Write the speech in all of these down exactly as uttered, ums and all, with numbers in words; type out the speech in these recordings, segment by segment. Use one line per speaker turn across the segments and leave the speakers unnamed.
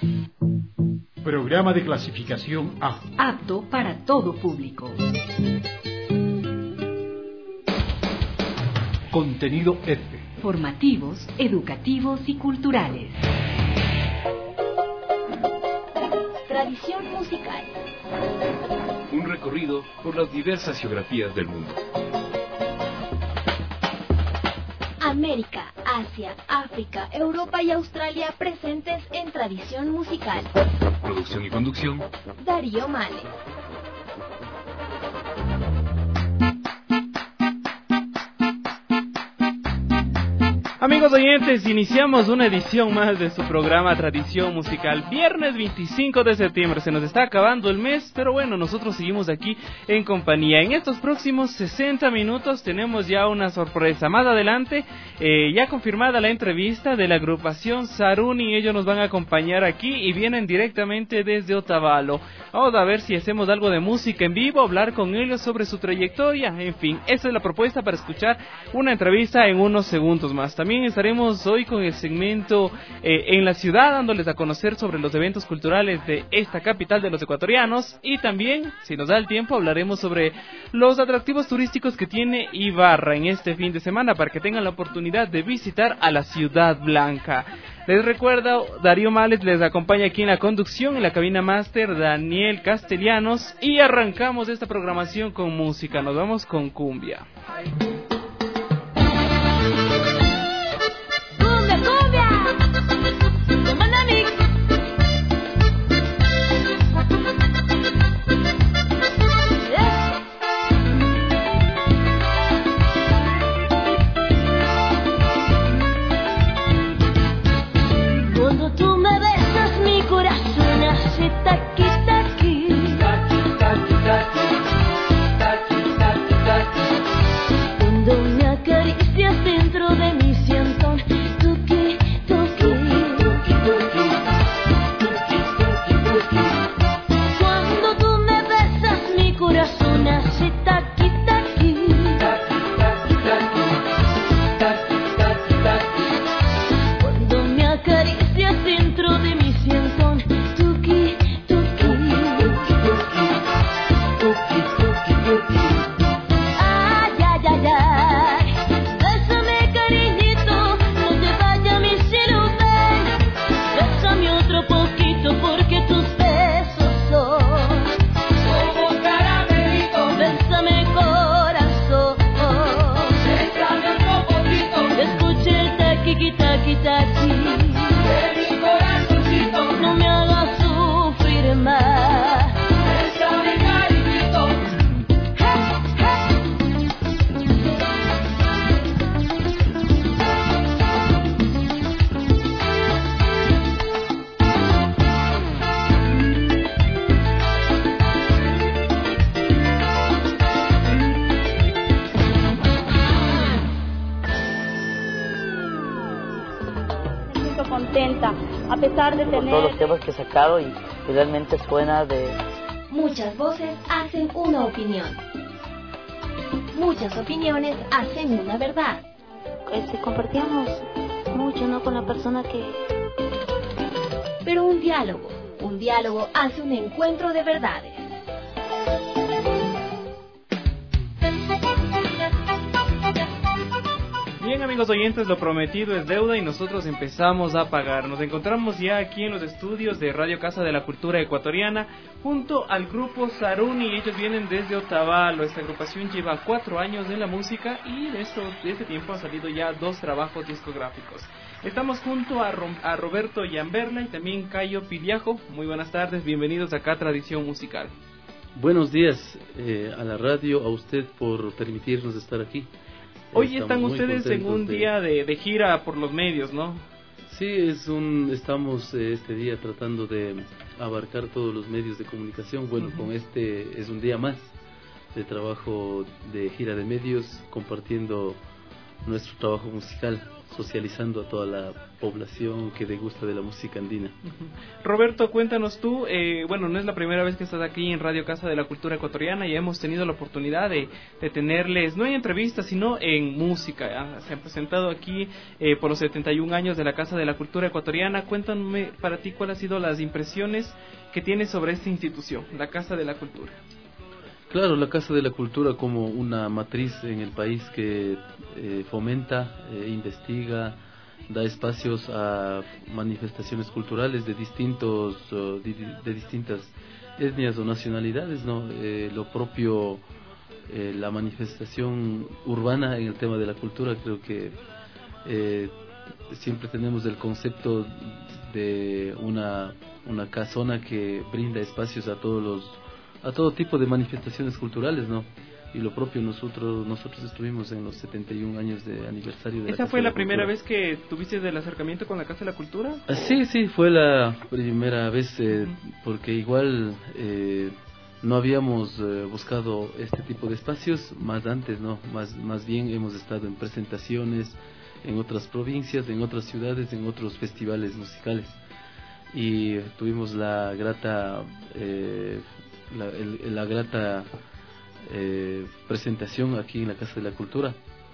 Programa de clasificación A.
Apto para todo público.
Contenido F.
Formativos, educativos y culturales.
Tradición musical.
Un recorrido por las diversas geografías del mundo.
América, Asia, África, Europa y Australia presentes en Tradición musical.
Producción y conducción,
Darío Males.
Amigos oyentes, iniciamos una edición más de su programa Tradición Musical. Viernes veinticinco de septiembre, se nos está acabando el mes, pero bueno, nosotros seguimos aquí en compañía. En estos próximos sesenta minutos tenemos ya una sorpresa. Más adelante, eh, ya confirmada la entrevista de la agrupación Saruni. Ellos nos van a acompañar aquí y vienen directamente desde Otavalo. Vamos a ver si hacemos algo de música en vivo, hablar con ellos sobre su trayectoria. En fin, esa es la propuesta para escuchar una entrevista en unos segundos más. También estaremos hoy con el segmento eh, en la ciudad, dándoles a conocer sobre los eventos culturales de esta capital de los ecuatorianos, y también, si nos da el tiempo, hablaremos sobre los atractivos turísticos que tiene Ibarra en este fin de semana para que tengan la oportunidad de visitar a la Ciudad Blanca. Les recuerdo, Darío Males les acompaña aquí en la conducción, en la cabina máster Daniel Castellanos, y arrancamos esta programación con música. Nos vamos con cumbia.
Taqui, taqui, taqui, taqui, taqui, taqui, taqui, taqui. Cuando me acaricias dentro de mi siento tuki, tuki, tuki, tuki, tuki, tuki, tuki. Cuando tú me besas mi corazón hace taqui, taqui, taqui, taqui, taqui, taqui, taqui, taqui. Cuando me acaricias dentro de mi siento
a pesar de tener
todos los temas que he sacado y, y realmente suena de...
Muchas voces hacen una opinión. Muchas opiniones hacen una verdad.
Este, compartíamos mucho, ¿no?, con la persona que...
Pero un diálogo, un diálogo hace un encuentro de verdades.
Bien, amigos oyentes, lo prometido es deuda y nosotros empezamos a pagar. Nos encontramos ya aquí en los estudios de Radio Casa de la Cultura Ecuatoriana junto al grupo Saruni. Ellos vienen desde Otavalo. Esta agrupación lleva cuatro años en la música y de, esto, de este tiempo han salido ya dos trabajos discográficos. Estamos junto a, Rom, a Roberto Yamberla y también Cayo Piliajo. Muy buenas tardes, bienvenidos acá a Tradición Musical.
Buenos días eh, a la radio, a usted por permitirnos estar aquí.
Hoy están ustedes en un de... día de, de gira por los medios, ¿no?
Sí, es un, estamos eh, este día tratando de abarcar todos los medios de comunicación. Bueno, uh-huh. Con este es un día más de trabajo de gira de medios, compartiendo nuestro trabajo musical, socializando a toda la población que degusta de la música andina.
Roberto, cuéntanos tú, eh, bueno, no es la primera vez que estás aquí en Radio Casa de la Cultura Ecuatoriana, y hemos tenido la oportunidad de, de tenerles, no en entrevistas, sino en música. ¿eh? Se han presentado aquí eh, por los setenta y un años de la Casa de la Cultura Ecuatoriana. Cuéntame para ti cuáles han sido las impresiones que tienes sobre esta institución, la Casa de la Cultura.
Claro, la Casa de la Cultura como una matriz en el país que eh, fomenta, eh, investiga, da espacios a manifestaciones culturales de distintos uh, de, de distintas etnias o nacionalidades, ¿no? Eh, lo propio, eh, la manifestación urbana en el tema de la cultura, creo que eh, siempre tenemos el concepto de una una casona que brinda espacios a todos los a todo tipo de manifestaciones culturales, ¿no? Y lo propio nosotros nosotros estuvimos en los setenta y un años de aniversario de la
¿Esa
Casa
fue
de
la,
la
primera
Cultura.
vez que tuviste el acercamiento con la Casa de la Cultura?
Ah, sí, sí, fue la primera vez, eh, porque igual eh, no habíamos eh, buscado este tipo de espacios más antes, ¿no? Más, más bien hemos estado en presentaciones en otras provincias, en otras ciudades, en otros festivales musicales. Y tuvimos la grata... Eh, La, el, la grata eh, presentación aquí en la Casa de la Cultura,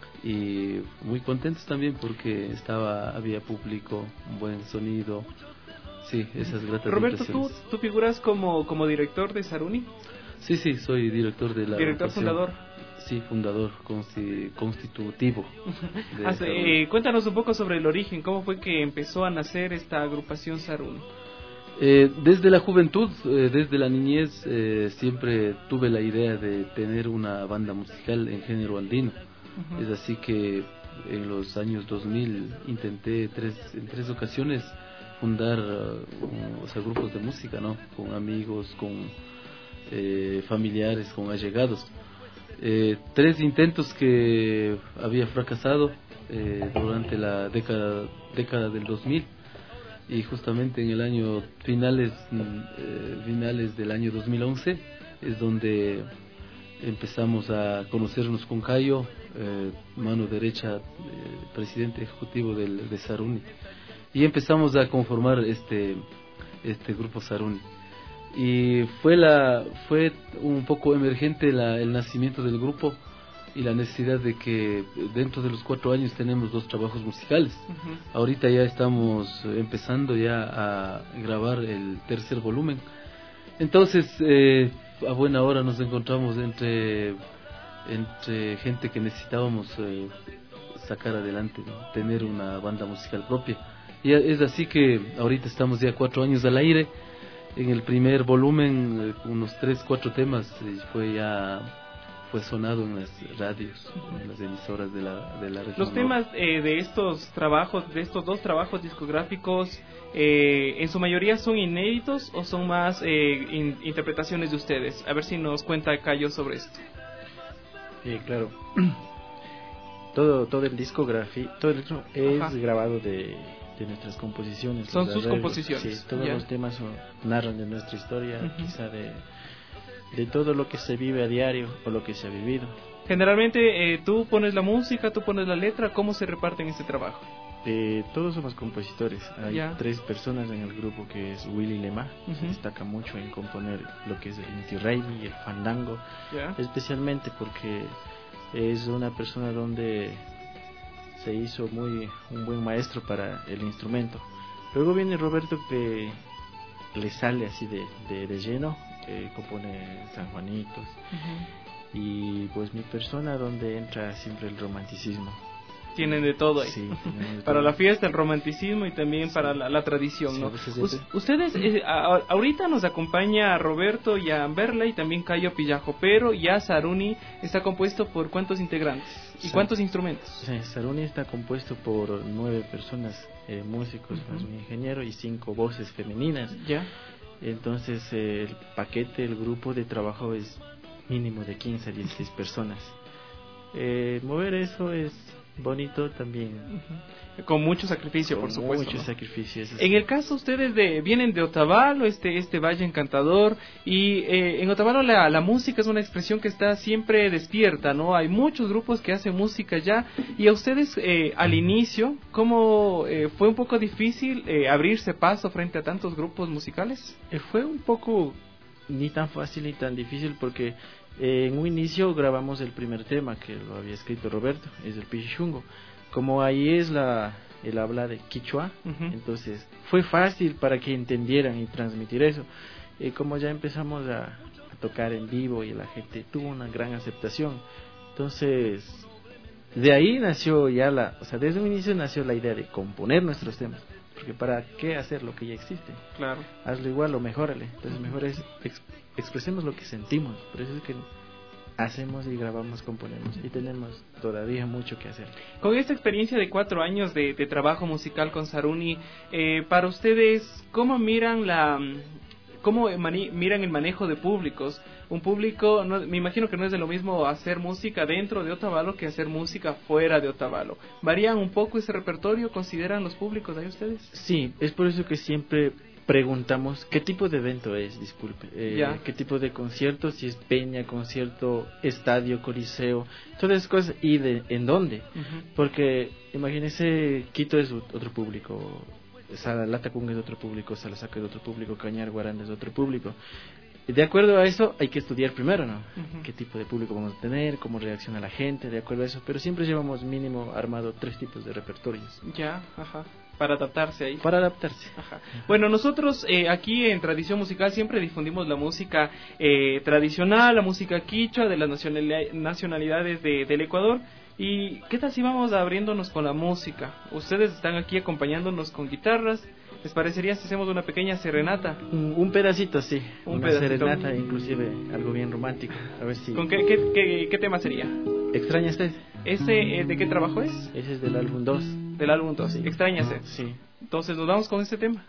y muy contentos también porque estaba había público, un buen sonido, sí, esas gratas
Roberto, ¿tú,
impresiones.
¿tú figuras como, como director de Saruni?
Sí, sí, soy director de la
Director
agrupación.
fundador.
Sí, fundador, consti, constitutivo. de
Hace, eh, cuéntanos un poco sobre el origen, ¿cómo fue que empezó a nacer esta agrupación Saruni?
Eh, desde la juventud, eh, desde la niñez, eh, siempre tuve la idea de tener una banda musical en género andino. Uh-huh. Es así que en los años dos mil intenté tres, en tres ocasiones fundar uh, o sea, grupos de música, ¿no? Con amigos, con eh, familiares, con allegados. Eh, tres intentos que había fracasado eh, durante la década, década del dos mil. Y justamente en el año finales eh, finales del año dos mil once es donde empezamos a conocernos con Cayo, eh, mano derecha, eh, presidente ejecutivo del, de Saruni, y empezamos a conformar este este grupo Saruni. Y fue la fue un poco emergente la, el nacimiento del grupo y la necesidad de que dentro de los cuatro años tenemos dos trabajos musicales. Uh-huh. Ahorita ya estamos empezando ya a grabar el tercer volumen. Entonces, eh, a buena hora nos encontramos entre entre gente que necesitábamos eh, sacar adelante, ¿no? Tener una banda musical propia. Y es así que ahorita estamos ya cuatro años al aire. En el primer volumen, eh, unos tres, cuatro temas, eh, fue ya... fue sonado en las radios, en las emisoras de la, de la región.
Los temas eh, de estos trabajos, de estos dos trabajos discográficos, eh, ¿en su mayoría son inéditos o son más eh, in, interpretaciones de ustedes? A ver si nos cuenta Cayo sobre esto.
Eh, claro. todo todo el discografía, todo el disco es Ajá. grabado de, de nuestras composiciones.
Son sus
arreglos.
composiciones.
Sí, todos
ya.
los temas son, narran de nuestra historia,
uh-huh.
quizá de de todo lo que se vive a diario o lo que se ha vivido.
Generalmente eh, tú pones la música, tú pones la letra, ¿cómo se reparten este trabajo?
Eh, todos somos compositores. Hay
ya.
tres personas en el grupo, que es Willy Lema, uh-huh. se destaca mucho en componer lo que es el Inti Raymi y el fandango,
ya.
especialmente porque es una persona donde se hizo muy un buen maestro para el instrumento. Luego viene Roberto, que le sale así de, de, de lleno, que compone San Juanitos, uh-huh. y pues mi persona, donde entra siempre el romanticismo.
Tienen de todo ahí.
Sí, de
para
todo.
La fiesta, el romanticismo, y también sí. para la, la tradición,
sí,
¿no?
U-
ustedes, eh, a, ahorita nos acompaña Roberto y a Amberla y también Cayo Pillajo, pero ya Saruni está compuesto por ¿cuántos integrantes? ¿Y sí. cuántos instrumentos?
Sí, Saruni está compuesto por nueve personas, eh, músicos, uh-huh. más un ingeniero y cinco voces femeninas.
Ya.
Entonces eh, el paquete, el grupo de trabajo es mínimo de quince a dieciséis personas. Eh, mover eso es bonito también.
Uh-huh. Con mucho sacrificio,
Con
por supuesto.
Mucho
¿no?
sacrificio.
En el caso, ustedes de, vienen de Otavalo, este, este valle encantador, y eh, en Otavalo la, la música es una expresión que está siempre despierta, ¿no? Hay muchos grupos que hacen música ya, y a ustedes eh, al inicio, ¿cómo eh, fue un poco difícil eh, abrirse paso frente a tantos grupos musicales?
Eh, fue un poco ni tan fácil ni tan difícil porque eh, en un inicio grabamos el primer tema que lo había escrito Roberto, es el Pichichungo. Como ahí es la el habla de Quichua, uh-huh. entonces fue fácil para que entendieran y transmitir eso. Eh, como ya empezamos a, a tocar en vivo y la gente tuvo una gran aceptación, entonces de ahí nació ya la, o sea, desde un inicio nació la idea de componer nuestros temas. Porque para qué hacer lo que ya existe,
claro,
hazlo igual o mejórale. Entonces mejor es ex- expresemos lo que sentimos. Por eso es que hacemos y grabamos, componemos y tenemos todavía mucho que hacer.
Con esta experiencia de cuatro años de, de trabajo musical con Saruni, eh, para ustedes, ¿cómo miran la cómo mani- miran el manejo de públicos? Un público, no, me imagino que no es de lo mismo hacer música dentro de Otavalo que hacer música fuera de Otavalo. ¿Varían un poco ese repertorio? ¿Consideran los públicos ahí ustedes?
Sí, es por eso que siempre preguntamos qué tipo de evento es, disculpe, eh, qué tipo de concierto, si es peña, concierto, estadio, coliseo, todas esas cosas, y de, en dónde, uh-huh. Porque imagínese, Quito es otro público, Salalacacún es otro público, Salasaca es otro público, Cañar, Guaranda es otro público. De acuerdo a eso hay que estudiar primero, ¿no? Uh-huh. ¿Qué tipo de público vamos a tener? ¿Cómo reacciona la gente? De acuerdo a eso, pero siempre llevamos mínimo armado tres tipos de repertorios.
Ya, ajá. Para adaptarse ahí.
Para adaptarse.
Ajá. Bueno, nosotros eh, aquí en Tradición Musical siempre difundimos la música eh, tradicional, la música quichua de las nacionalidades, nacionalidades de, del Ecuador. ¿Y qué tal si vamos abriéndonos con la música? Ustedes están aquí acompañándonos con guitarras. ¿Les parecería si hacemos una pequeña serenata?
Un, un pedacito, sí.
Un
una
pedacito.
Serenata, inclusive algo bien romántico. A ver si.
¿Con qué, qué, qué, qué tema sería?
¿Extraña usted?
¿Ese eh, de qué trabajo es?
Ese es del álbum dos.
Del álbum dos. Sí. ¿Extraña usted?
Sí.
Entonces nos vamos con este tema.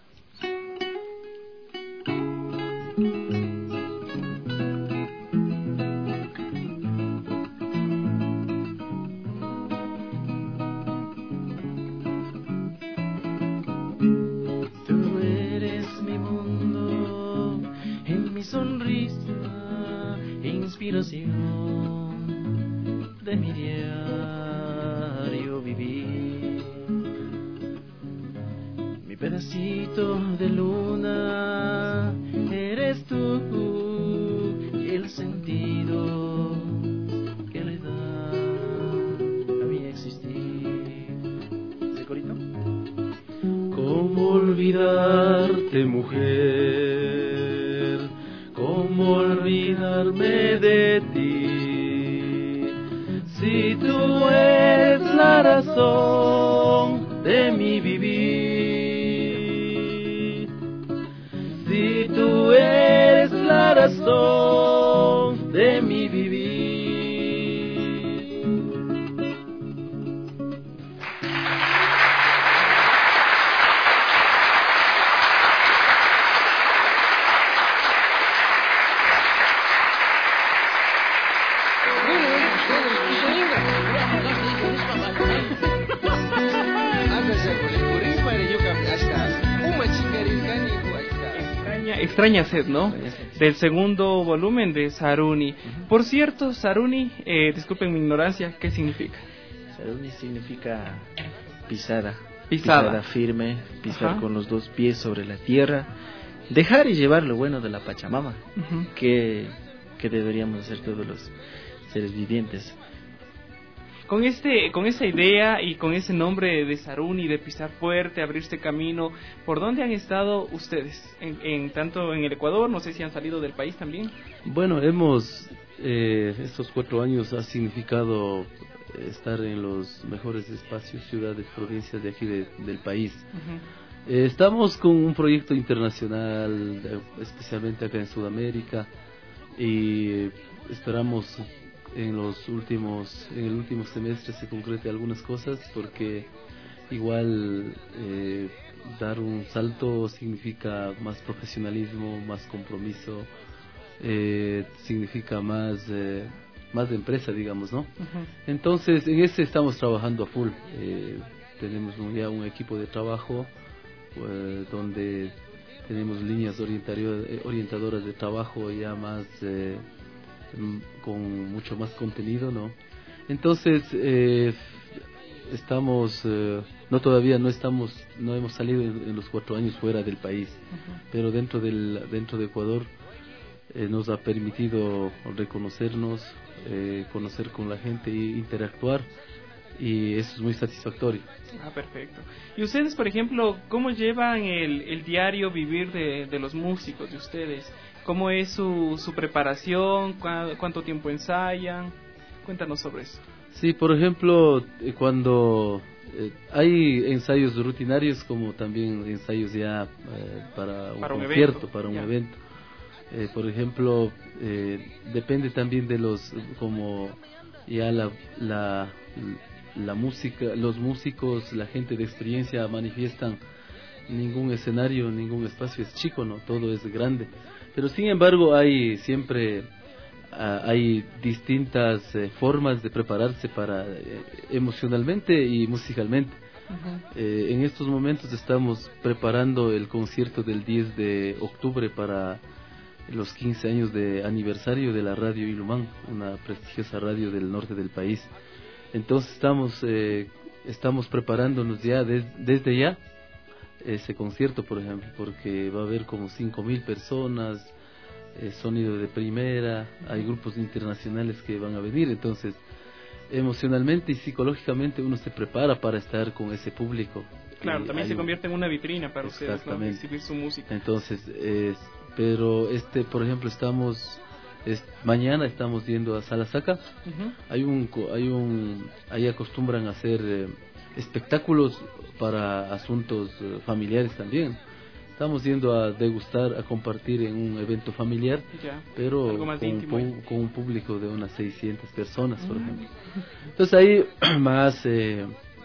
De mi diario vivir, mi pedacito de luna eres tú, y el sentido que le da a mi existir. ¿Ese corito?
¿Cómo olvidarte, mujer? ¿Cómo olvidarme de ti? Si tú eres la razón de mi vivir, si tú eres la razón de mi vivir.
Extraña Sed, ¿no? Del segundo volumen de Saruni. Uh-huh. Por cierto, Saruni, eh, disculpen mi ignorancia, ¿qué significa?
Saruni significa pisada.
Pisada.
Pisada firme, pisar
Ajá.
con los dos pies sobre la tierra. Dejar y llevar lo bueno de la Pachamama, uh-huh. que, que deberíamos hacer todos los seres vivientes.
Con este, con esa idea y con ese nombre de Saruni, de pisar fuerte, abrirse camino, ¿por dónde han estado ustedes? En, en tanto en el Ecuador, no sé si han salido del país también.
Bueno, hemos eh, estos cuatro años ha significado estar en los mejores espacios, ciudades, provincias de aquí de, del país. Uh-huh. Eh, estamos con un proyecto internacional, eh, especialmente acá en Sudamérica, y esperamos en los últimos en el último semestre se concrete algunas cosas, porque igual eh, dar un salto significa más profesionalismo, más compromiso, eh, significa más eh, más de empresa, digamos, ¿no?
Uh-huh.
Entonces, en ese estamos trabajando a full. Eh, tenemos un, ya un equipo de trabajo eh, donde tenemos líneas orientadoras de trabajo ya más eh, con mucho más contenido, ¿no? Entonces eh, estamos eh, no todavía no estamos no hemos salido en, en los cuatro años fuera del país, uh-huh. pero dentro del dentro de Ecuador eh, nos ha permitido reconocernos, eh, conocer con la gente e interactuar, y eso es muy satisfactorio.
Ah, perfecto. Y ustedes, por ejemplo, ¿cómo llevan el, el diario vivir de, de los músicos de ustedes? ¿Cómo es su, su preparación? ¿Cu- ¿Cuánto tiempo ensayan? Cuéntanos sobre eso.
Sí, por ejemplo, eh, cuando eh, hay ensayos rutinarios, como también ensayos ya eh, para un
para un
concierto,
evento.
para un
Ya.
evento. Eh, por ejemplo, eh, depende también de los, como ya la, la, la música, los músicos, la gente de experiencia manifiestan, ningún escenario, ningún espacio es chico, ¿no? Todo es grande. Pero sin embargo hay siempre uh, hay distintas eh, formas de prepararse para eh, emocionalmente y musicalmente. Uh-huh. Eh, en estos momentos estamos preparando el concierto del diez de octubre para los quince años de aniversario de la radio Ilumán, una prestigiosa radio del norte del país. Entonces estamos eh, estamos preparándonos ya des, desde ya ese concierto, por ejemplo, porque va a haber como cinco mil personas, eh, sonido de primera, hay grupos internacionales que van a venir, entonces emocionalmente y psicológicamente uno se prepara para estar con ese público.
Claro,
y
también se
un...
convierte en una vitrina para ustedes, ¿no? Exhibir su música.
Entonces, eh, pero este, por ejemplo, estamos es, mañana estamos yendo a Salasaca. Uh-huh. Hay un, hay un, ahí acostumbran a hacer eh, espectáculos para asuntos eh, familiares también. Estamos yendo a degustar, a compartir en un evento familiar,
ya,
pero con,
íntimo,
con, con un público de unas seiscientas personas, por uh-huh. ejemplo. Entonces ahí más, eh,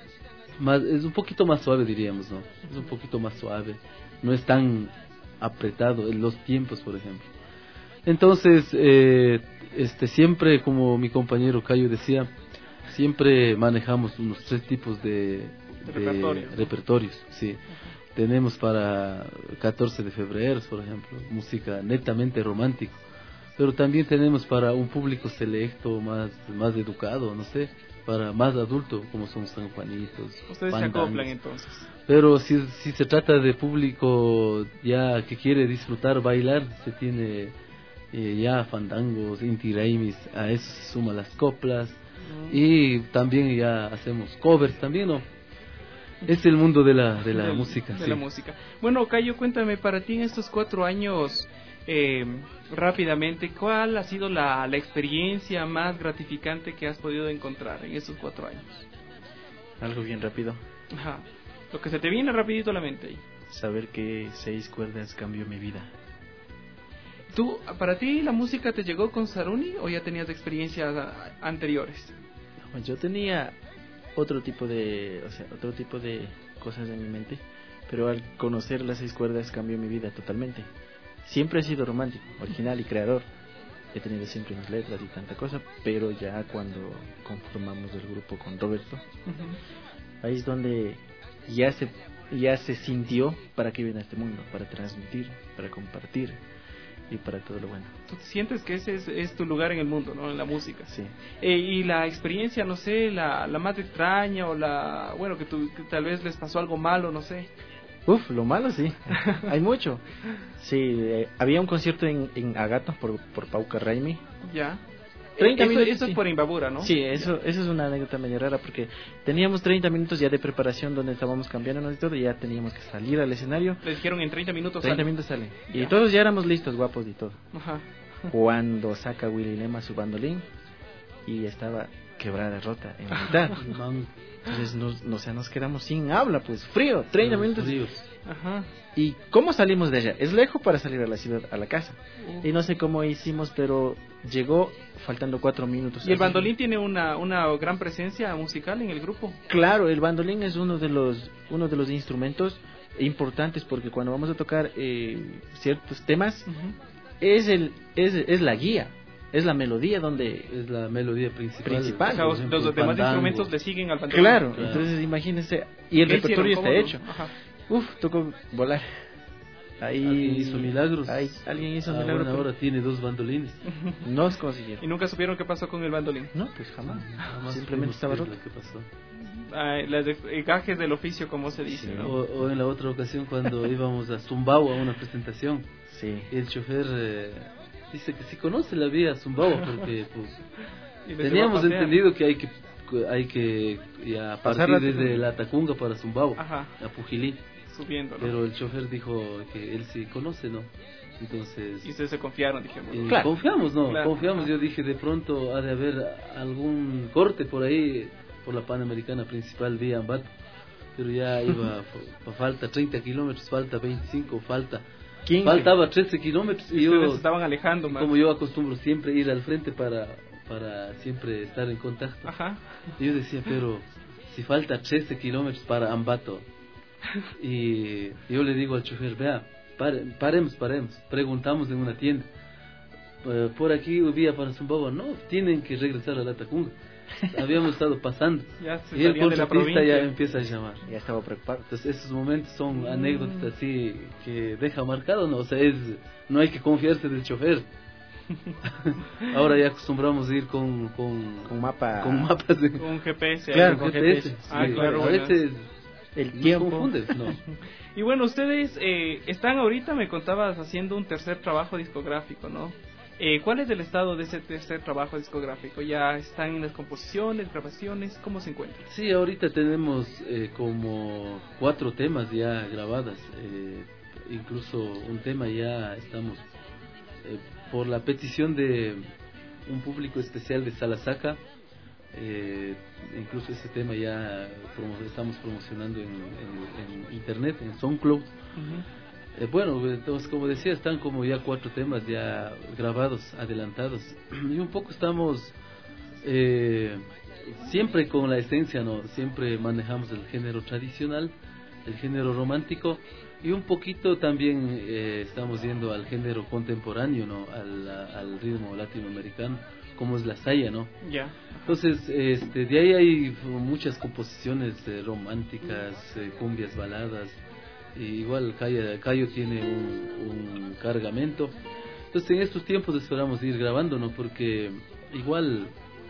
más, es un poquito más suave, diríamos, ¿no? Es un poquito más suave, no es tan apretado en los tiempos, por ejemplo. Entonces, eh, este siempre, como mi compañero Cayo decía, siempre manejamos unos tres tipos de, de, de repertorios. repertorios, sí. Uh-huh. Tenemos para catorce de febrero, por ejemplo, música netamente romántico, pero también tenemos para un público selecto, más más educado, no sé, para más adulto, como son San Juanitos.
Ustedes se acoplan entonces.
Pero si, si se trata de público ya que quiere disfrutar, bailar, se tiene eh, ya fandangos, inti raimis, a eso se suman las coplas, mm. y también ya hacemos covers también, ¿no? Es el mundo de la de la
Del,
música.
De
sí.
la música. Bueno, Cayo, cuéntame, para ti en estos cuatro años, eh, rápidamente, ¿cuál ha sido la, la experiencia más gratificante que has podido encontrar en estos cuatro años?
Algo bien rápido.
Ajá. Lo que se te viene rapidito a la mente ahí.
Saber que seis cuerdas cambió mi vida.
¿Tú, para ti la música te llegó con Saruni o ya tenías experiencias anteriores?
No, yo tenía otro tipo de, o sea, otro tipo de cosas en mi mente, pero al conocer las seis cuerdas cambió mi vida totalmente. Siempre he sido romántico, original y creador. He tenido siempre mis letras y tanta cosa, pero ya cuando conformamos el grupo con Roberto, uh-huh. ahí es donde ya se ya se sintió para qué viene a este mundo, para transmitir, para compartir y para todo lo bueno.
¿Tú sientes que ese es, es tu lugar en el mundo, ¿no? En la música.
Sí.
Eh, y la experiencia, no sé, la, la más extraña o la, bueno, que, tú, que tal vez les pasó algo malo, no sé.
Uf, lo malo sí, hay mucho. Sí, eh, había un concierto en, en Agato por, por Pauca Raimi.
Ya.
treinta
eso,
minutos,
eso
sí.
es por Imbabura, ¿no?
Sí, eso, eso es una anécdota medio rara porque teníamos treinta minutos ya de preparación donde estábamos cambiándonos y todo, y ya teníamos que salir al escenario.
Les dijeron en treinta minutos
treinta
salen.
minutos salen.
Ya.
Y todos ya éramos listos, guapos y todo.
Ajá.
Cuando saca Willy Lema su bandolín y estaba quebrada, rota en la mitad. Entonces nos, no, o sea, nos quedamos sin habla, pues frío, treinta minutos.
Fríos.
Ajá.
¿Y cómo salimos de allá? Es lejos para salir a la ciudad, a la casa. Uh. Y no sé cómo hicimos, pero llegó faltando cuatro minutos.
¿Y el bandolín tiene una, una gran presencia musical en el grupo?
Claro, el bandolín es uno de los, uno de los instrumentos importantes porque cuando vamos a tocar eh, ciertos temas, uh-huh. es, el, es, es la guía. es la melodía donde...
Es la melodía principal.
principal.
O sea, los,
ejemplo,
los demás
fandango.
instrumentos le siguen al bandolín.
Claro,
Claro.
entonces imagínense, y el
¿Qué
repertorio
hicieron?
está
¿Cómo?
hecho.
Ajá.
Uf, tocó volar. Ahí
Alguien hizo milagros.
Ahí, alguien hizo
Ah,
milagros.
bueno, ahora tiene dos bandolines.
No se consiguieron.
¿Y nunca supieron qué pasó con el bandolín?
No, pues jamás.
Jamás
Simplemente
supimos
estaba
qué es
roto.
lo que pasó.
Ah, las de, eh, gajes del oficio, como se dice,
Sí.
¿no?
O, o en la otra ocasión cuando íbamos a Zumbao a una presentación,
Sí.
y el chofer eh, dice que sí conoce la vía a Zumbao porque pues,
Y les llevó a
teníamos
pasear.
entendido que hay que hay que ya
Pasar
partir
la-
desde la Tacunga para Zumbao,
Ajá,
a Pujilí,
subiendo, ¿no?
pero el chofer dijo que él sí conoce, ¿no? Entonces
Y ustedes se confiaron, dijimos.
eh,
Claro.
confiamos, ¿no?
Claro.
Confiamos. Yo dije, de pronto ha de haber algún corte por ahí, por la Panamericana principal vía Ambato, pero ya iba, fa- falta treinta kilómetros, falta veinticinco, falta,
quince.
faltaba trece kilómetros y
Y ustedes
yo,
se estaban alejando más.
como yo acostumbro siempre ir al frente para, para siempre estar en contacto,
Ajá.
yo decía, pero si falta trece kilómetros para Ambato, y yo le digo al chofer, vea, pare- paremos, paremos, preguntamos en una tienda, eh, por aquí vía para Zumbaba, no, tienen que regresar a la Tacunga, habíamos estado pasando,
Ya se
y el
salían de la
contratista ya
provincia.
empieza a llamar.
Ya estaba preocupado.
Entonces esos momentos son anécdotas así que deja marcado, ¿no? O sea, es, no hay que confiarse del chofer. Ahora ya acostumbramos a ir con, con,
Con mapa.
con mapas de
Un G P S.
Claro,
ahí.
con
con
G P S.
G P S.
Ah,
Sí,
claro,
a
bueno.
veces
El
nos
tiempo.
confundes, ¿no?
Y bueno, ustedes eh, están ahorita, me contabas, haciendo un tercer trabajo discográfico, ¿no? Eh, ¿Cuál es el estado de ese tercer trabajo discográfico? ¿Ya están en las composiciones, grabaciones? ¿Cómo se encuentran?
Sí, ahorita tenemos eh, como cuatro temas ya grabadas, eh, incluso un tema ya estamos eh, por la petición de un público especial de Salasaca, eh, incluso ese tema ya promo- estamos promocionando en, en- en internet, en SoundCloud. Eh, bueno, entonces como decía, están como ya cuatro temas ya grabados, adelantados, y un poco estamos eh, siempre con la esencia, ¿no? Siempre manejamos el género tradicional, el género romántico, y un poquito también eh, estamos yendo al género contemporáneo, ¿no? Al, a- al ritmo latinoamericano, como es la saya, ¿no?
Ya.
Entonces, este, de ahí hay muchas composiciones eh, románticas, eh, cumbias, baladas. Y igual Cayo, Cayo tiene un, un cargamento. Entonces, en estos tiempos esperamos ir grabando, ¿no? Porque igual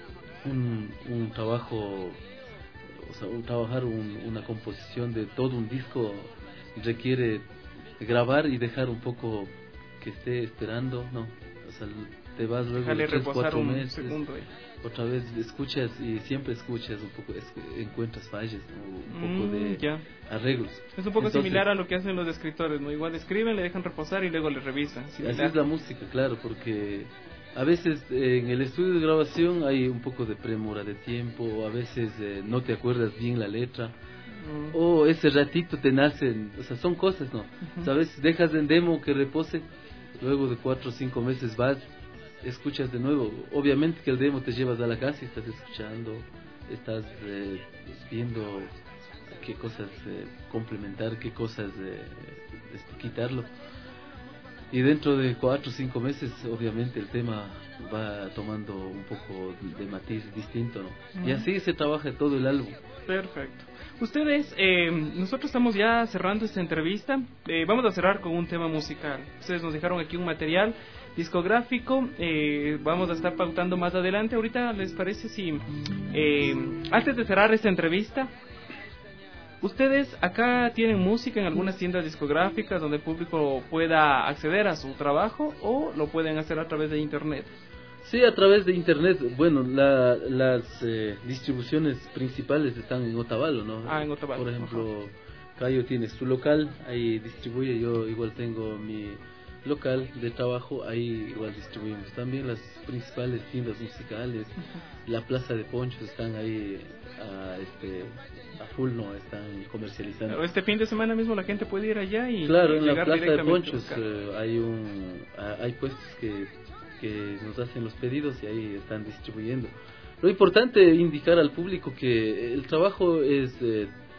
un, un trabajo, o sea, un, trabajar un- una composición de todo un disco requiere grabar y dejar un poco que esté esperando, ¿no? O sea, te vas luego
Déjale
de tres,
reposar
cuatro
un
meses,
segundo ahí.
otra vez escuchas y siempre escuchas un poco, es- encuentras fallas, ¿no? Un poco
Mm,
de
ya.
arreglos.
Es un poco
Entonces,
similar a lo que hacen los escritores, ¿no? Igual escriben, le dejan reposar y luego le revisan.
así
Similar.
es la música, claro, porque a veces eh, en el estudio de grabación hay un poco de premura de tiempo, o a veces eh, no te acuerdas bien la letra,
Mm.
o ese ratito te nacen, o sea, son cosas, ¿no? O sea, a veces dejas en demo que repose, luego de cuatro o cinco meses vas, escuchas de nuevo. Obviamente que el demo te llevas a la casa y estás escuchando, estás eh, viendo qué cosas eh, complementar, qué cosas eh, este, quitarlo. Y dentro de cuatro o cinco meses, obviamente, el tema va tomando un poco de matiz distinto, ¿no? Y así se trabaja todo el álbum.
Perfecto. Ustedes, eh, nosotros estamos ya cerrando esta entrevista. Eh, vamos a cerrar con un tema musical. Ustedes nos dejaron aquí un material discográfico. Eh, vamos a estar pautando más adelante. Ahorita, ¿les parece si, eh, antes de cerrar esta entrevista, ustedes acá tienen música en algunas tiendas discográficas donde el público pueda acceder a su trabajo, o lo pueden hacer a través de internet?
Sí, a través de internet. Bueno, la, las eh, distribuciones principales están en Otavalo, ¿no?
Ah, en Otavalo.
Por ejemplo, Cayo tiene su local, ahí distribuye. Yo igual tengo mi local de trabajo, ahí igual distribuimos. También las principales tiendas musicales, la plaza de ponchos están ahí a, este, a full, ¿no? Están comercializando.
Pero este fin de semana mismo la gente puede ir allá y
Claro,
y
en la
llegar
plaza de
directamente a
ponchos
buscar.
eh, hay un ah, hay puestos que, que nos hacen los pedidos y ahí están distribuyendo. Lo importante es indicar al público que el trabajo es eh,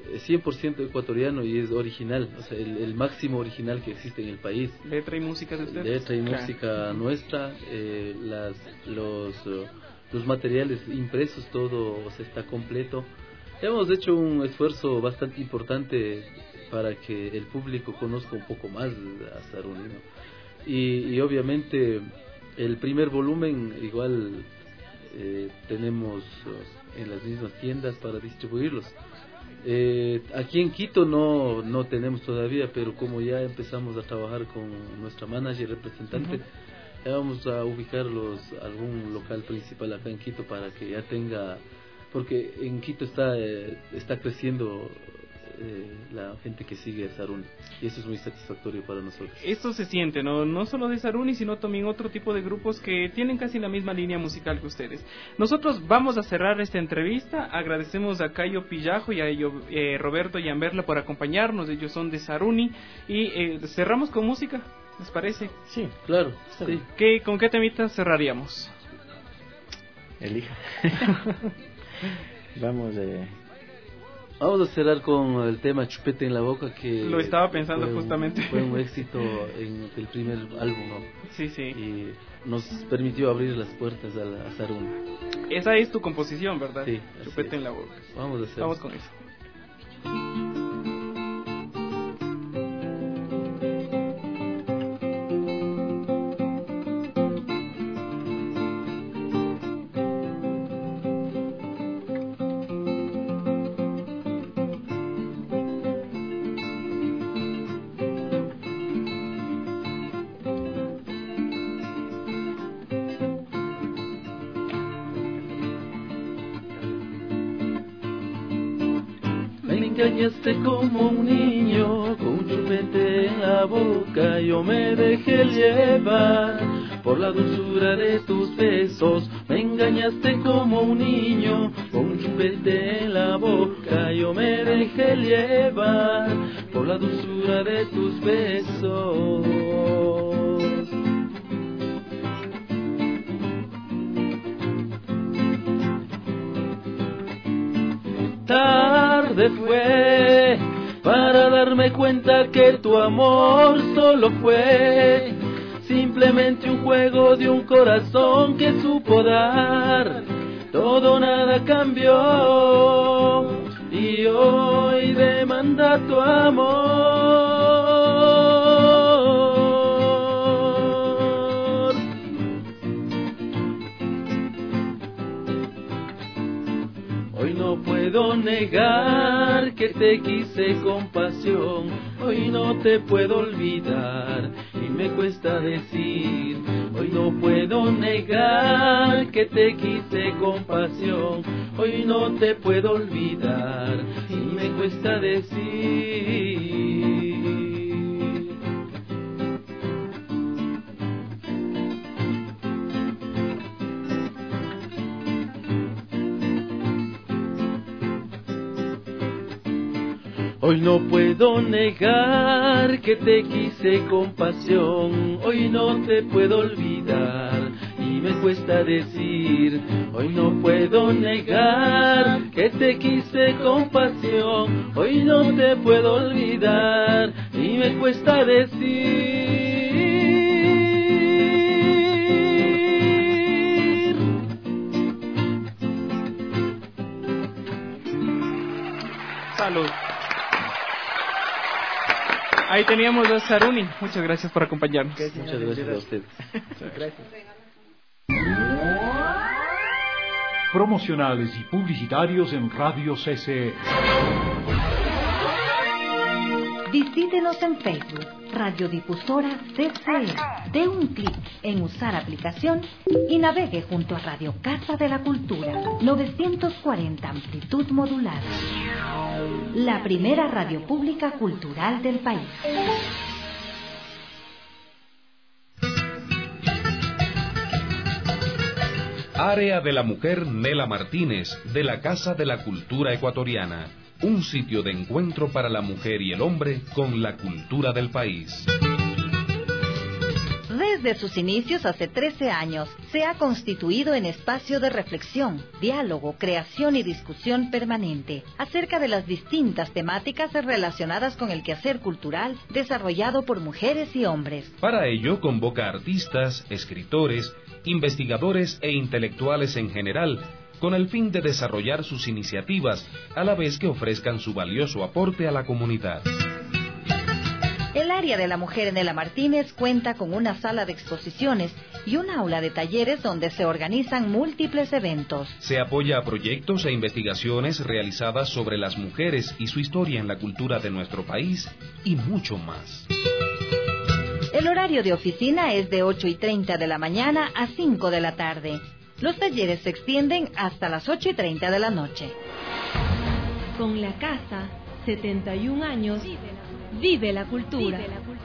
cien por ciento ecuatoriano y es original, o sea, el, el máximo original que existe en el país.
Letra y música de ustedes.
Letra y
claro.
música nuestra, eh, las, los, uh, los materiales impresos, todo o sea, está completo. Hemos hecho un esfuerzo bastante importante para que el público conozca un poco más a Saruni, ¿no? y, y obviamente el primer volumen igual eh, tenemos uh, en las mismas tiendas para distribuirlos. Eh, aquí en Quito no no tenemos todavía, pero como ya empezamos a trabajar con nuestra manager representante, uh-huh. ya vamos a ubicarlos algún local principal acá en Quito para que ya tenga, porque en Quito está eh, está creciendo eh, la gente que sigue a Saruni y eso es muy satisfactorio para nosotros.
Esto se siente, no no solo de Saruni, sino también otro tipo de grupos que tienen casi la misma línea musical que ustedes. Nosotros vamos a cerrar esta entrevista. Agradecemos a Cayo Pillajo y a eh, Roberto Yamberla por acompañarnos. Ellos son de Saruni y eh, cerramos con música, ¿les parece?
Sí,
claro. Sí.
¿Qué, ¿Con qué temita cerraríamos?
Elija. Vamos eh...
Vamos a cerrar con el tema Chupete en la Boca, que
lo estaba pensando
fue un,
justamente.
Fue un éxito en el primer álbum, ¿no?
Sí, sí.
Y nos permitió abrir las puertas a, la, a Saruni.
Esa es tu composición, ¿verdad?
Sí.
Chupete en la Boca.
Vamos a hacer.
Vamos con eso.
Engañaste como un niño con un chupete en la boca. Yo me dejé llevar por la dulzura de tus besos. Me engañaste como un niño con un chupete en la boca. Yo me dejé llevar por la dulzura de tus besos. Tarde fue para darme cuenta que tu amor solo fue simplemente un juego de un corazón que supo dar. Todo nada cambió y hoy demanda tu amor. Hoy no puedo negar que te quise con pasión. Hoy no te puedo olvidar y me cuesta decir. Hoy no puedo negar que te quise con pasión. Hoy no te puedo olvidar y me cuesta decir. Hoy no puedo negar que te quise con pasión. Hoy no te puedo olvidar y me cuesta decir. Hoy no puedo negar que te quise con pasión. Hoy no te puedo olvidar y me cuesta decir.
Salud. Ahí teníamos a Saruni. Muchas gracias por acompañarnos.
Muchas gracias a ustedes.
Gracias.
Promocionales y publicitarios en Radio C C E.
Visítenos en Facebook, Radiodifusora C C E. Dé un clic en usar aplicación y navegue junto a Radio Casa de la Cultura, novecientos cuarenta amplitud modulada. La primera radio pública cultural del país.
Área de la Mujer Nela Martínez, de la Casa de la Cultura Ecuatoriana. Un sitio de encuentro para la mujer y el hombre con la cultura del país.
Red Desde sus inicios hace trece años, se ha constituido en espacio de reflexión, diálogo, creación y discusión permanente acerca de las distintas temáticas relacionadas con el quehacer cultural desarrollado por mujeres y hombres.
Para ello convoca artistas, escritores, investigadores e intelectuales en general, con el fin de desarrollar sus iniciativas, a la vez que ofrezcan su valioso aporte a la comunidad.
El área de la mujer Nela Martínez cuenta con una sala de exposiciones y un aula de talleres donde se organizan múltiples eventos.
Se apoya a proyectos e investigaciones realizadas sobre las mujeres y su historia en la cultura de nuestro país y mucho más.
El horario de oficina es de ocho y treinta de la mañana a cinco de la tarde. Los talleres se extienden hasta las ocho y treinta de la noche.
Con la casa, setenta y un años, vive la cultura. Vive la cultura.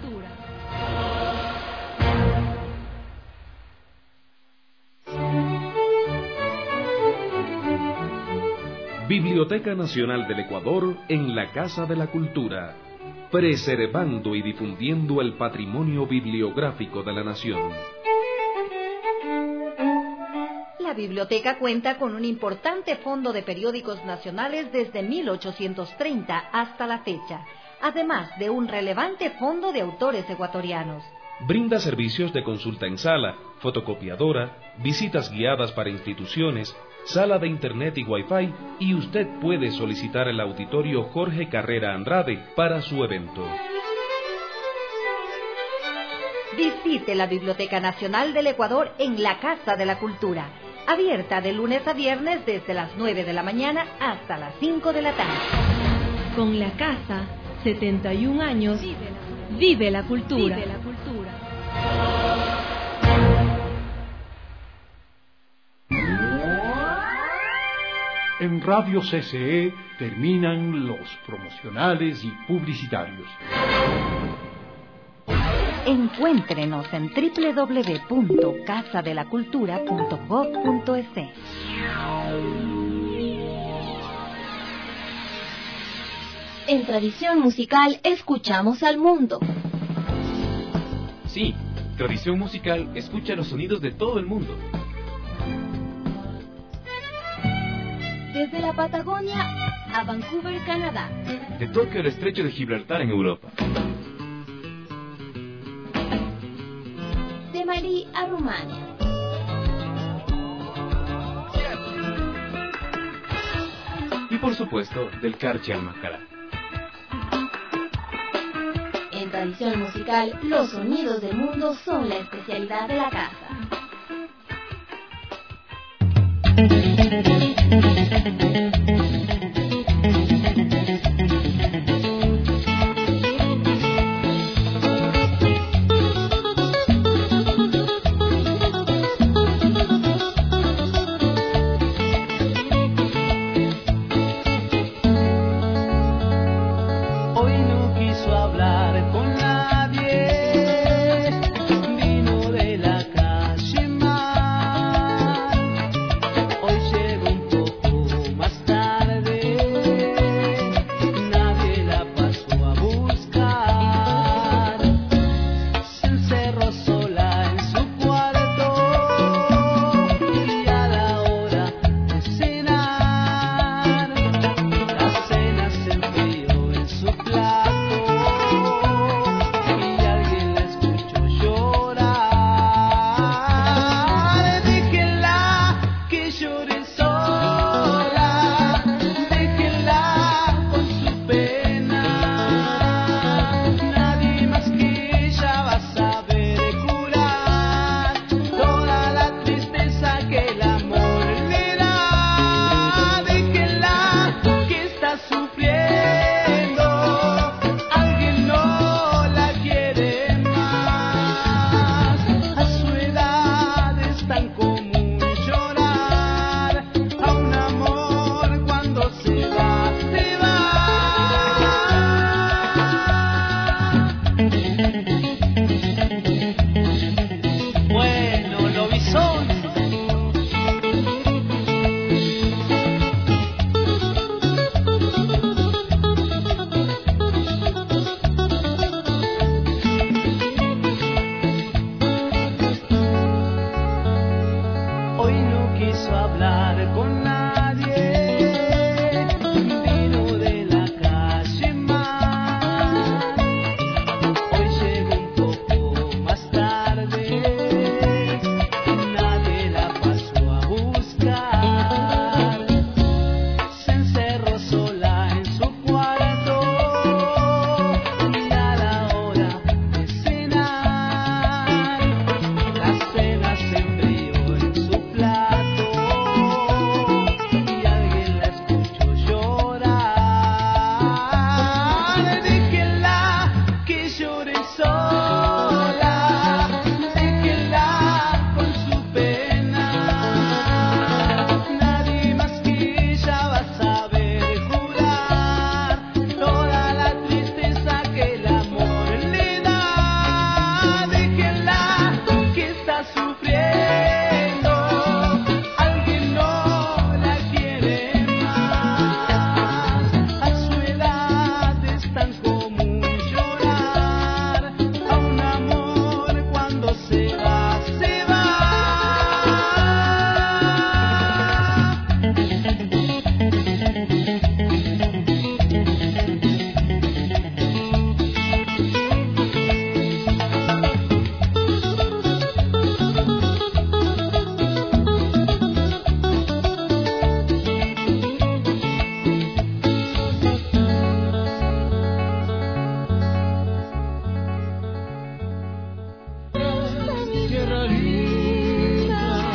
Biblioteca Nacional del Ecuador en la Casa de la Cultura, preservando y difundiendo el patrimonio bibliográfico de la nación.
La biblioteca cuenta con un importante fondo de periódicos nacionales desde mil ochocientos treinta hasta la fecha, además de un relevante fondo de autores ecuatorianos.
Brinda servicios de consulta en sala, fotocopiadora, visitas guiadas para instituciones, sala de internet y wifi, y usted puede solicitar el auditorio Jorge Carrera Andrade para su evento.
Visite la Biblioteca Nacional del Ecuador en la Casa de la Cultura, abierta de lunes a viernes desde las nueve de la mañana hasta las cinco de la tarde.
Con la casa, setenta y un años, vive la cultura. Vive la cultura.
En Radio C C E terminan los promocionales y publicitarios.
Encuéntrenos en doble u doble u doble u punto casa de la cultura punto gob punto es.
En Tradición Musical escuchamos al mundo.
Sí, Tradición Musical escucha los sonidos de todo el mundo.
Desde la Patagonia a Vancouver, Canadá.
De Tokio al Estrecho de Gibraltar en Europa.
De Malí a Rumania.
Y por supuesto, del Carchi al Macará.
En Tradición Musical, los sonidos del mundo son la especialidad de la casa.
Hoy llego un poco más tarde.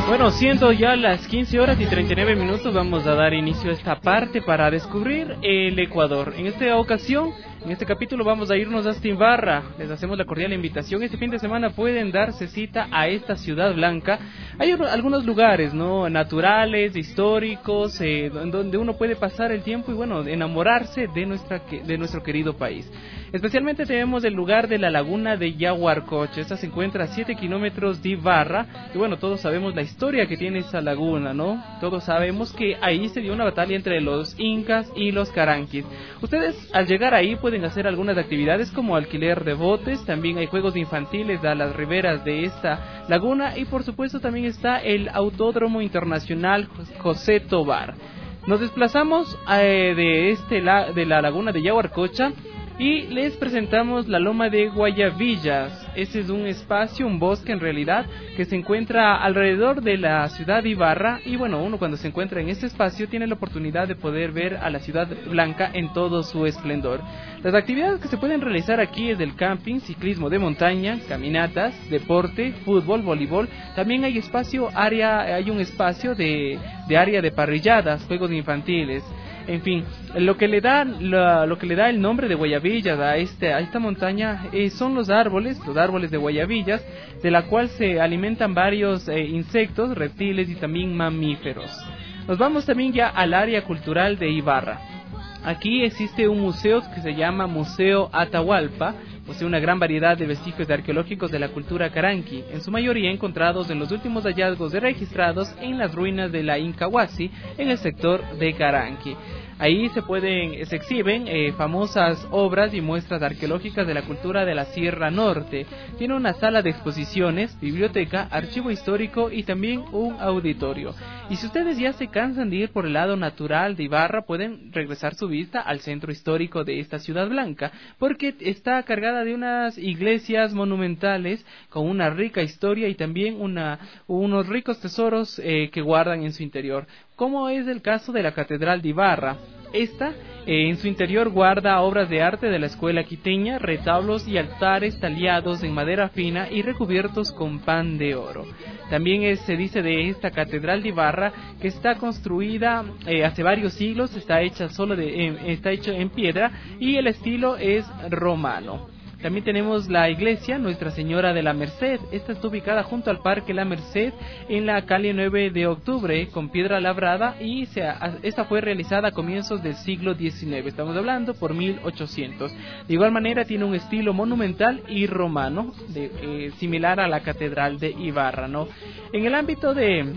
Bueno, siendo ya las quince horas y treinta y nueve minutos, vamos a dar inicio a esta parte para descubrir el Ecuador. En esta ocasión, en este capítulo vamos a irnos hasta Ibarra. Les hacemos la cordial invitación. Este fin de semana pueden darse cita a esta ciudad blanca. Hay algunos lugares, ¿no?, naturales, históricos, eh, donde uno puede pasar el tiempo y, bueno, enamorarse de nuestra de nuestro querido país. Especialmente tenemos el lugar de la laguna de Yaguarcocha. Esta se encuentra a siete kilómetros de Ibarra. Y bueno, todos sabemos la historia que tiene esa laguna, ¿no? Todos sabemos que ahí se dio una batalla entre los incas y los caranquis. Ustedes al llegar ahí pueden hacer algunas actividades como alquiler de botes. También hay juegos infantiles a las riberas de esta laguna. Y por supuesto también está el Autódromo Internacional José Tobar. Nos desplazamos eh, de, este la, de la laguna de Yaguarcocha y les presentamos la Loma de Guayabillas. Ese es un espacio, un bosque en realidad, que se encuentra alrededor de la ciudad de Ibarra. Y bueno, uno cuando se encuentra en este espacio tiene la oportunidad de poder ver a la ciudad blanca en todo su esplendor. Las actividades que se pueden realizar aquí es el camping, ciclismo de montaña, caminatas, deporte, fútbol, voleibol. También hay espacio, área, hay un espacio de, de área de parrilladas, juegos infantiles. En fin, lo que le da lo, lo que le da el nombre de Guayabillas a este a esta montaña eh, son los árboles, los árboles de Guayabillas, de la cual se alimentan varios eh, insectos, reptiles y también mamíferos. Nos vamos también ya al área cultural de Ibarra. Aquí existe un museo que se llama Museo Atahualpa. Posee una gran variedad de vestigios arqueológicos de la cultura caranqui, en su mayoría encontrados en los últimos hallazgos registrados en las ruinas de la Incahuasi, en el sector de Caranqui. Ahí se pueden, se exhiben eh, famosas obras y muestras arqueológicas de la cultura de la Sierra Norte. Tiene una sala de exposiciones, biblioteca, archivo histórico y también un auditorio. Y si ustedes ya se cansan de ir por el lado natural de Ibarra, pueden regresar su vista al centro histórico de esta ciudad blanca, porque está cargada de unas iglesias monumentales con una rica historia y también una, unos ricos tesoros eh, que guardan en su interior, como es el caso de la Catedral de Ibarra. Esta, eh, en su interior, guarda obras de arte de la escuela quiteña, retablos y altares tallados en madera fina y recubiertos con pan de oro. También es, se dice de esta Catedral de Ibarra que está construida eh, hace varios siglos, está hecha solo de, eh, está hecho en piedra y el estilo es romano. También tenemos la iglesia Nuestra Señora de la Merced. Esta está ubicada junto al Parque La Merced en la calle nueve de octubre con piedra labrada y se, esta fue realizada a comienzos del siglo diecinueve. Estamos hablando por mil ochocientos. De igual manera tiene un estilo monumental y romano de, eh, similar a la Catedral de Ibarra, ¿no? En el ámbito de...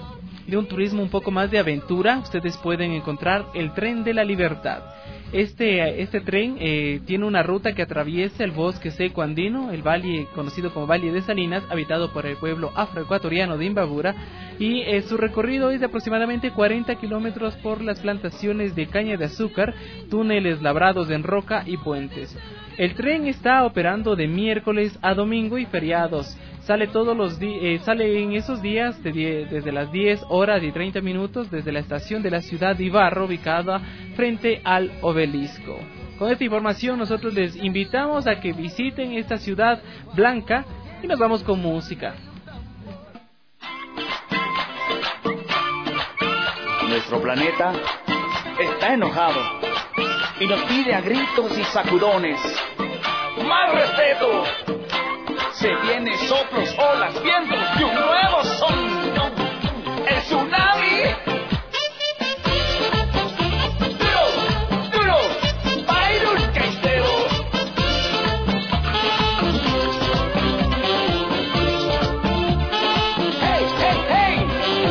de un turismo un poco más de aventura, ustedes pueden encontrar el Tren de la Libertad. Este, este tren eh, tiene una ruta que atraviesa el bosque seco andino, el valle conocido como Valle de Salinas, habitado por el pueblo afroecuatoriano de Imbabura, y eh, su recorrido es de aproximadamente cuarenta kilómetros por las plantaciones de caña de azúcar, túneles labrados en roca y puentes. El tren está operando de miércoles a domingo y feriados. Sale todos los di- eh, sale en esos días de die- desde las diez horas y treinta minutos desde la estación de la ciudad de Ibarra, ubicada frente al obelisco. Con esta información nosotros les invitamos a que visiten esta ciudad blanca y nos vamos con música.
Nuestro planeta está enojado y nos pide a gritos y sacudones más respeto. Se vienen soplos, olas, vientos y un nuevo son. El tsunami. Duro, duro, virus caicero. Hey, hey, hey.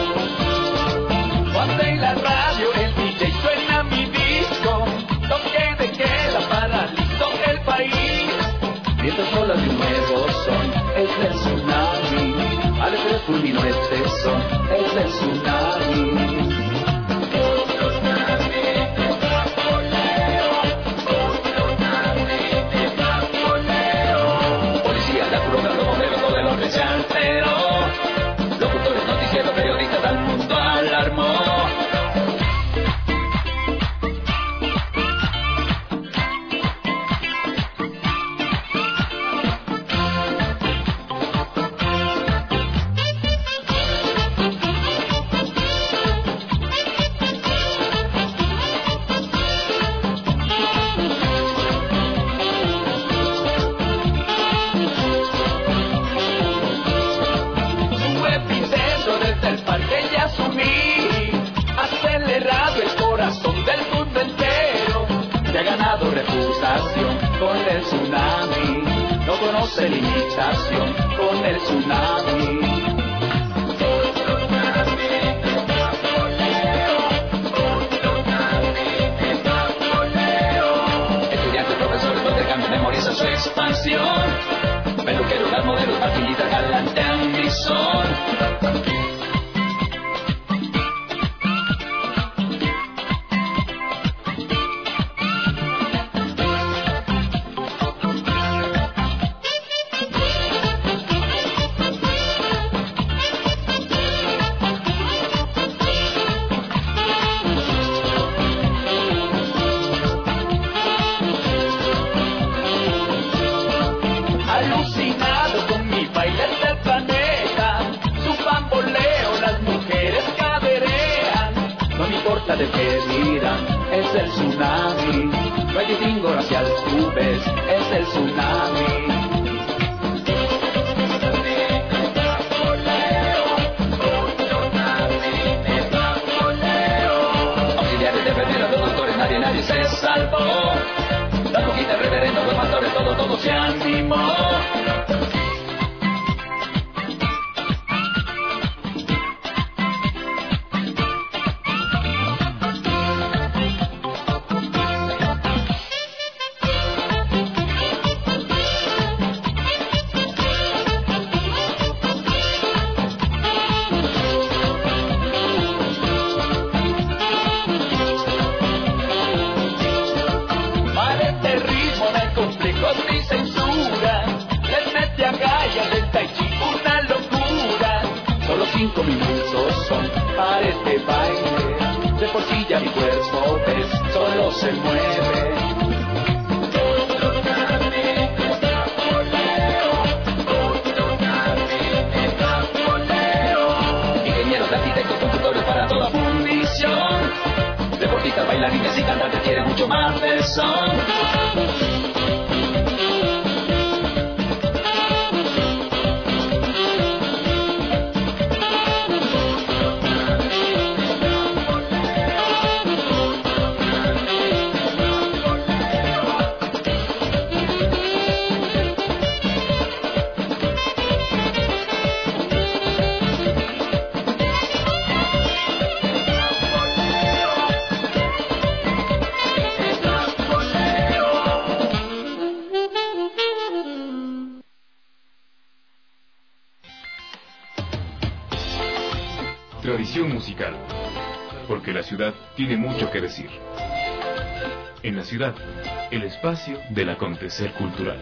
Ponte en la radio, el D J suena mi disco. Toque de queda, paralizo el país. Vientos, olas y un nuevo son. Es el tsunami, alegres fulminó este son, es el tsunami. Policía, la flota, los bomberos, todo el orden se alteró. Locutores, noticieros, periodistas, al mundo alarmó. limitación con el tsunami. No conoce limitación con el tsunami. Estudiantes, profesores, donde cambian memorias a su expansión. Peluqueros, las modelos, maquillitas, galantean mi son. De que dirán, es el tsunami. No hay distingo racial, tú ves, es el tsunami. Auxiliares de enfermeras, los doctores, nadie, nadie se salvó. La loquita, el reverendo, los pastores, todo, todo se animó. Cinco minutos son para este baile. De por sí ya mi cuerpo ves, solo se mueve. Ingenieros, arquitectos, conductores para toda fundición. Deportistas, bailarines y cantantes quieren mucho más de son.
Tradición musical, porque la ciudad tiene mucho que decir. En la ciudad, el espacio del acontecer cultural.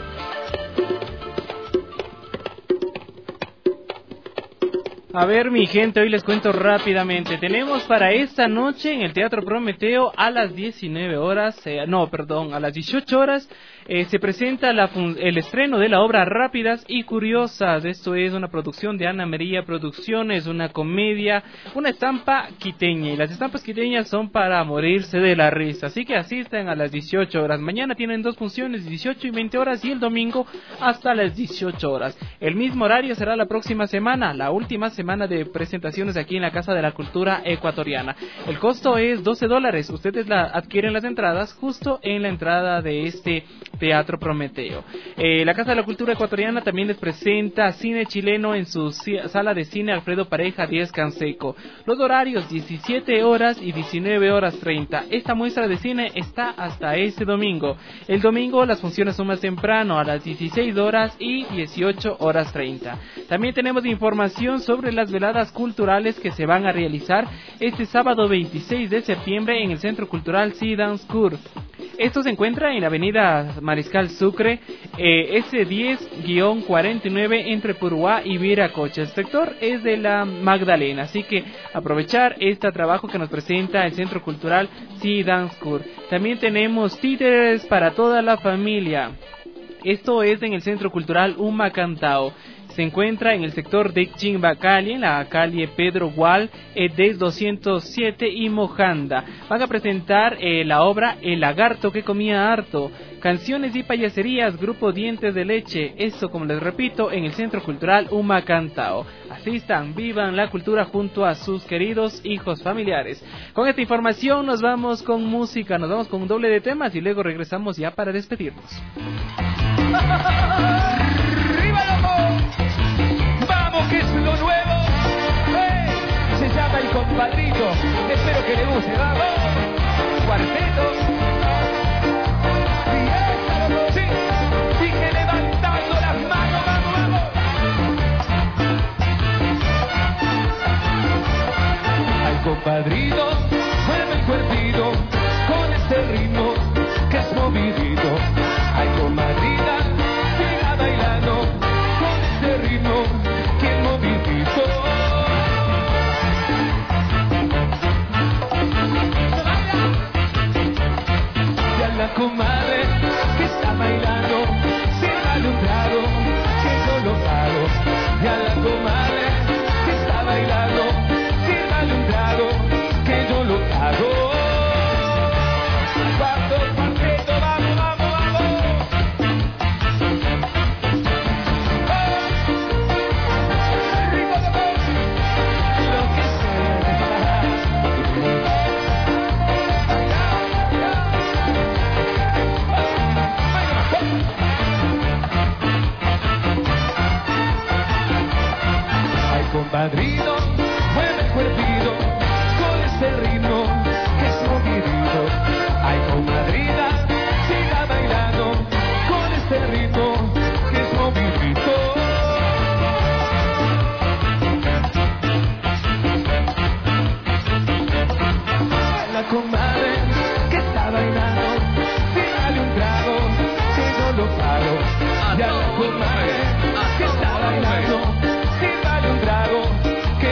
A ver, mi gente, hoy les cuento rápidamente. Tenemos para esta noche en el Teatro Prometeo a las diecinueve horas, eh, no, perdón, a las dieciocho horas, eh, se presenta la el estreno de la obra Rápidas y Curiosas. Esto es una producción de Ana María Producciones, una comedia, una estampa quiteña. Y las estampas quiteñas son para morirse de la risa. Así que asistan a las dieciocho horas. Mañana tienen dos funciones, dieciocho y veinte horas, y el domingo hasta las dieciocho horas. El mismo horario será la próxima semana, la última semana de presentaciones aquí en la Casa de la Cultura Ecuatoriana. El costo es doce dólares. Ustedes la adquieren las entradas justo en la entrada de este Teatro Prometeo. Eh, la Casa de la Cultura Ecuatoriana también les presenta cine chileno en su sala de cine Alfredo Pareja diez Canseco. Los horarios diecisiete horas y diecinueve horas treinta. Esta muestra de cine está hasta este domingo. El domingo las funciones son más temprano, a las dieciséis horas y dieciocho horas treinta. También tenemos información sobre las veladas culturales que se van a realizar este sábado veintiséis de septiembre en el Centro Cultural Sea Dance Court. Esto se encuentra en la avenida Mariscal Sucre, eh, S diez cuarenta y nueve entre Puruá y Viracocha. El sector es de la Magdalena, así que aprovechar este trabajo que nos presenta el Centro Cultural Sea Dance Court. También tenemos títeres para toda la familia. Esto es en el Centro Cultural Humacantao. Se encuentra en el sector de Chimbacali, en la calle Pedro Gual, E D doscientos siete y Mojanda. Van a presentar eh, la obra El lagarto que comía harto, canciones y payaserías, grupo Dientes de Leche. Esto, como les repito, en el Centro Cultural Humacantao. asistan, vivan la cultura junto a sus queridos hijos familiares. Con esta información nos vamos con música, nos vamos con un doble de temas y luego regresamos ya para despedirnos.
¡Arriba, loco! ¡Vamos, que es lo nuevo! ¡Hey! Se llama El Compadrito, espero que le guste, ¡vamos! Cuarteto. Sí, dije levantando las manos, vamos, vamos. Al compadrito, mueve el cuerpito con este ritmo que es movidito. Ay, comadrita, siga bailando con este ritmo que es movidito. Y a la comadre que está bailando, sírvale un trago que yo lo pago. Y a la comadre que está bailando, sírvale un trago que yo lo pago. Cuarto, cuarteto, vamos, vamos, vamos. ¡Oh! Rico de voz, lo que sea. Ay, compadrito, mueve el cuerpito con este ritmo que es movidito. Ay, comadrita, siga bailando con este ritmo que es movidito. A la comadre que está bailando, sígale un trago que yo lo pago. Y a la comadre que está bailando, sígale un trago que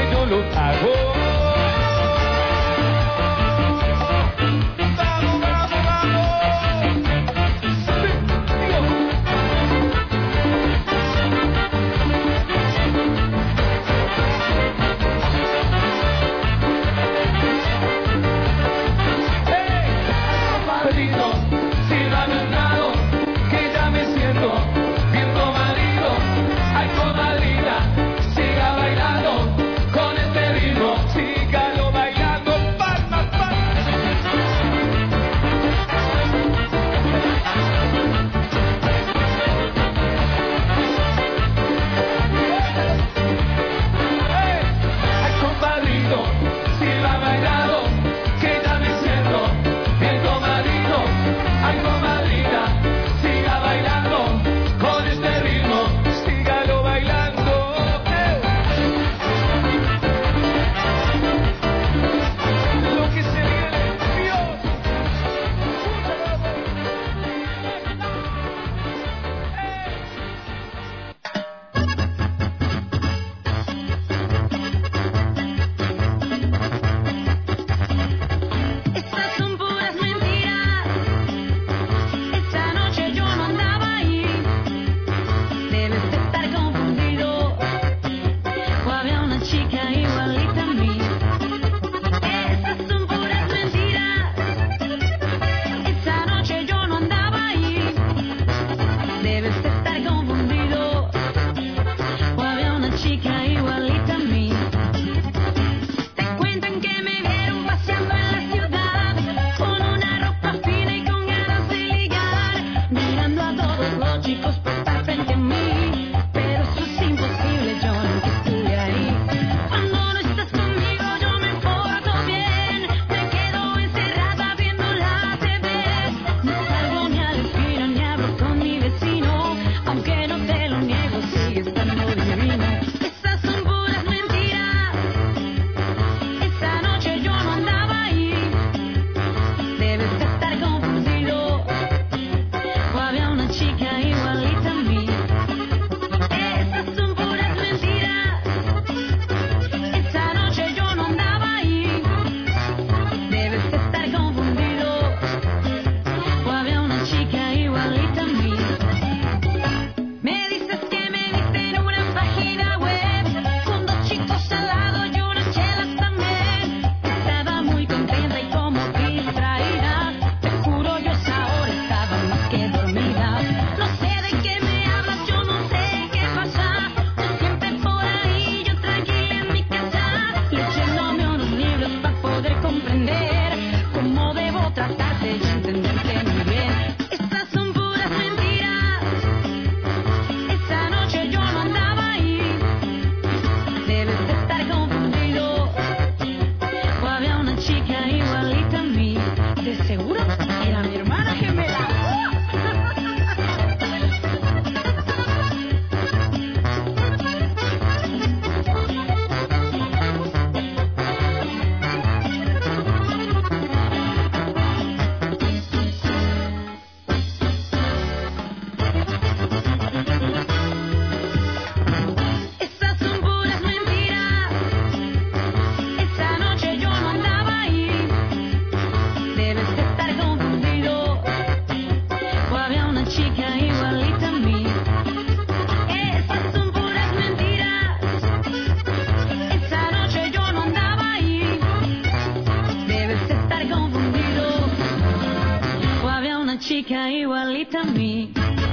feita a mim.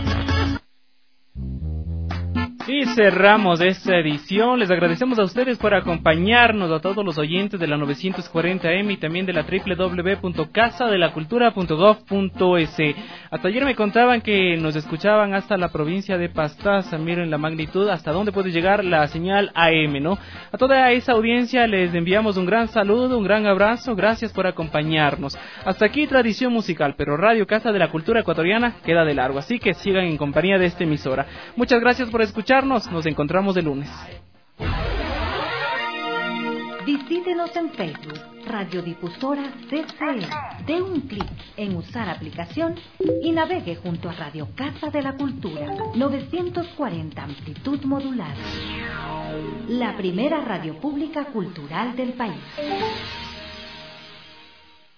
Y cerramos esta edición. Les agradecemos a ustedes por acompañarnos, a todos los oyentes de la novecientos cuarenta eme y también de la doble u doble u doble u punto casa de la cultura punto gov punto es. Hasta ayer me contaban que nos escuchaban hasta la provincia de Pastaza. Miren la magnitud, hasta dónde puede llegar la señal A M, ¿no? A toda esa audiencia les enviamos un gran saludo, un gran abrazo. Gracias por acompañarnos. Hasta aquí Tradición Musical, pero Radio Casa de la Cultura Ecuatoriana queda de largo, así que sigan en compañía de esta emisora. Muchas gracias por escuchar. Nos encontramos el lunes.
Visítenos en Facebook, Radiodifusora C C E. Dé un clic en usar aplicación y navegue junto a Radio Casa de la Cultura, novecientos cuarenta amplitud modulada. La primera radio pública cultural del país.